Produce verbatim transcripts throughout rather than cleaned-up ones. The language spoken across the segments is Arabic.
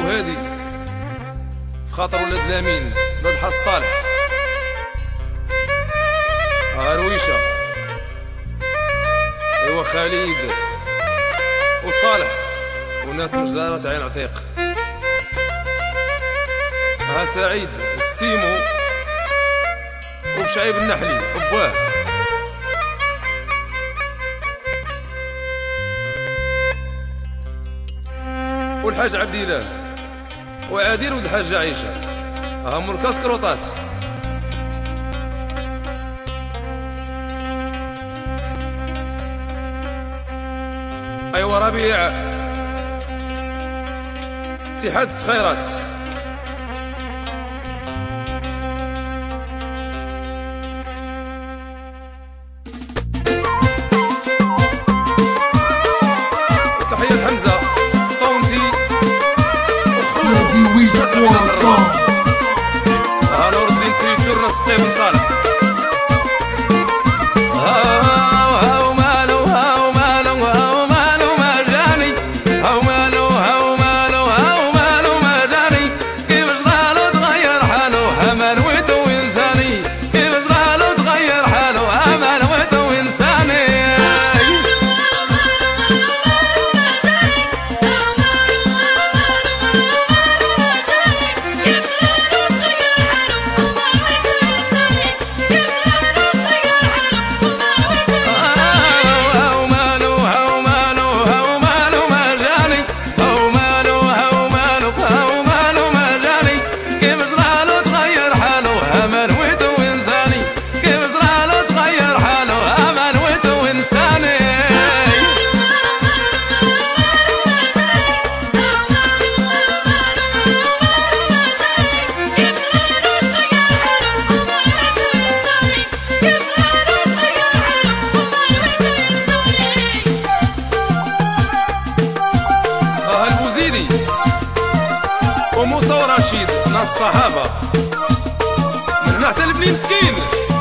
وهادي في خاطر ولاد لامين ولاد حاج صالح هرويشه ايوا خالد وصالح وناس من جزيرة عين عتيق ها سعيد والسيمو وشعيب النحلي وباه والحاج عبد الله وعادل ولد الحاجة عيشة هم الكاسكروطات. ايوا ربيع اتحاد السخيرات وتحية لحمزة طونتي وخوزو ها نور الدين تريتور نصفي بن صالح وموسى ورشيد ناس الصحابة من ناحية البني مسكين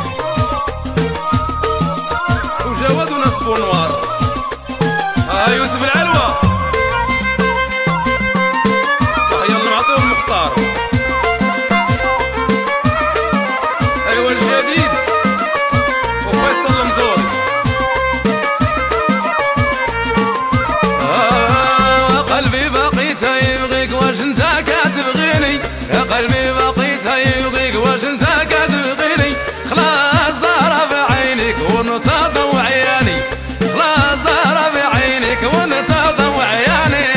وجواد وناس بونوار ها يوسف العلوة تحية للمعطي والمختار ايوا الجديد وفيصل المزوري آه قلبي بقيت يبغيك واش انت كاتبغيني يا قلبي بقيت يبغيك واش انت كاتبغيني خلاص ضرب بعينك وانت ضوع عياني خلاص ضرب بعينك وانت ضوع عياني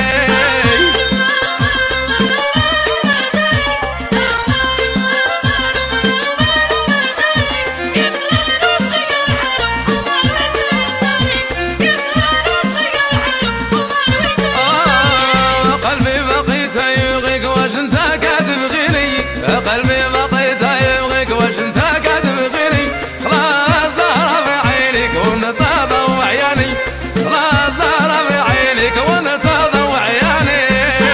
قلبي بقيت يبغيك واش انت كاتبغيني خلاص ضرب عينك وانت ضوع عياني خلاص ضرب عينك وانت ضوع عياني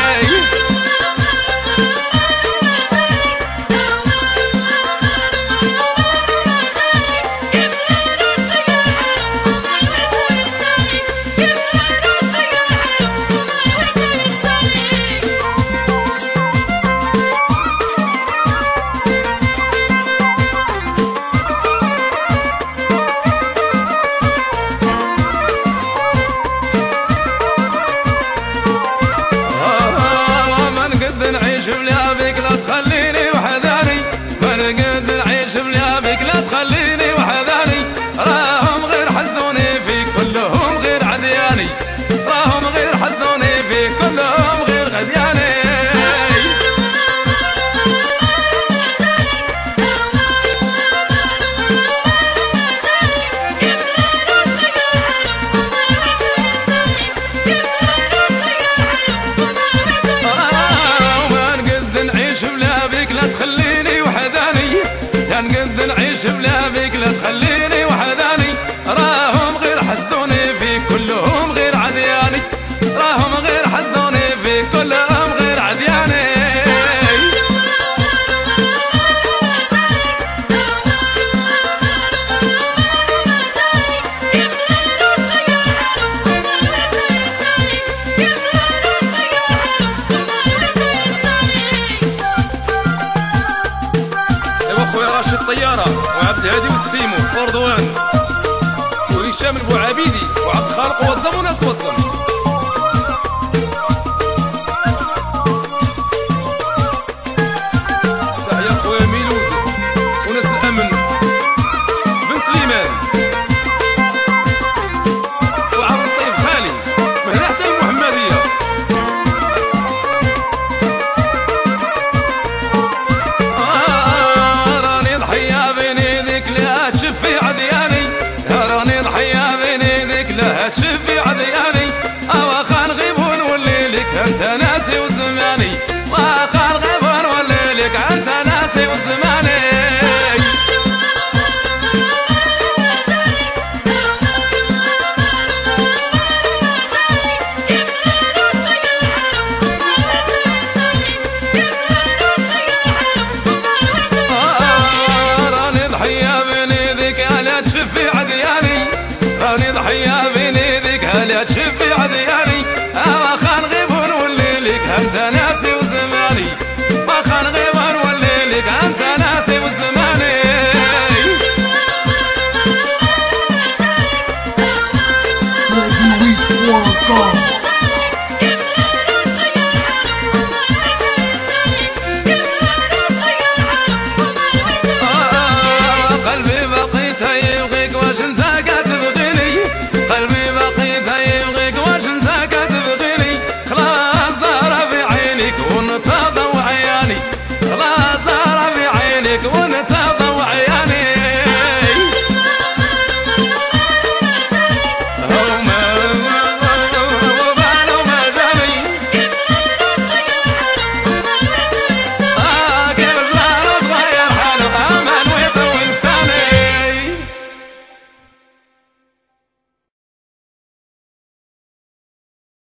نعيش بلا بك لا تخليني وحداني ما نقد نعيش بلا بك لا تخليني وحداني راهم غير حسدوني فيك كلهم غير عدياني راهم غير حسدوني فيك كلهم غير غدياني بلا بك لا تخليني وحداني يا نقد نعيش بلا بك لا تخليني وحداني راهم غير حسدوني فيك كلهم غير عدياني راهم غير حسدوني فيك كلهم غير عدياني الطياره وعبد الهادي والسيمو ورضوان وهشام البوعبيدي وعبد الخالق وزم وناس وزم. تحية خويا ميلود وناس الامن بن سليمان وعبد اللطيف خالي من هنا حتى المحمديه. آه راني ضحيه بين يديك لا تشفي عدياني، راني ضحيه بين يديك لا تشفي عدياني. واخا نغيب ونولي لك انت ناسي وزماني، واخا نغيب ونولي لك انت ناسي وزماني. تشفي عدياني راني ضحية بين يديك هلا تشفي عدياني. واخا نغيب ونولي لك انت ناسي وزماني، واخا نغيب ونولي لك انت ناسي وزماني. Ready, weak, one, go.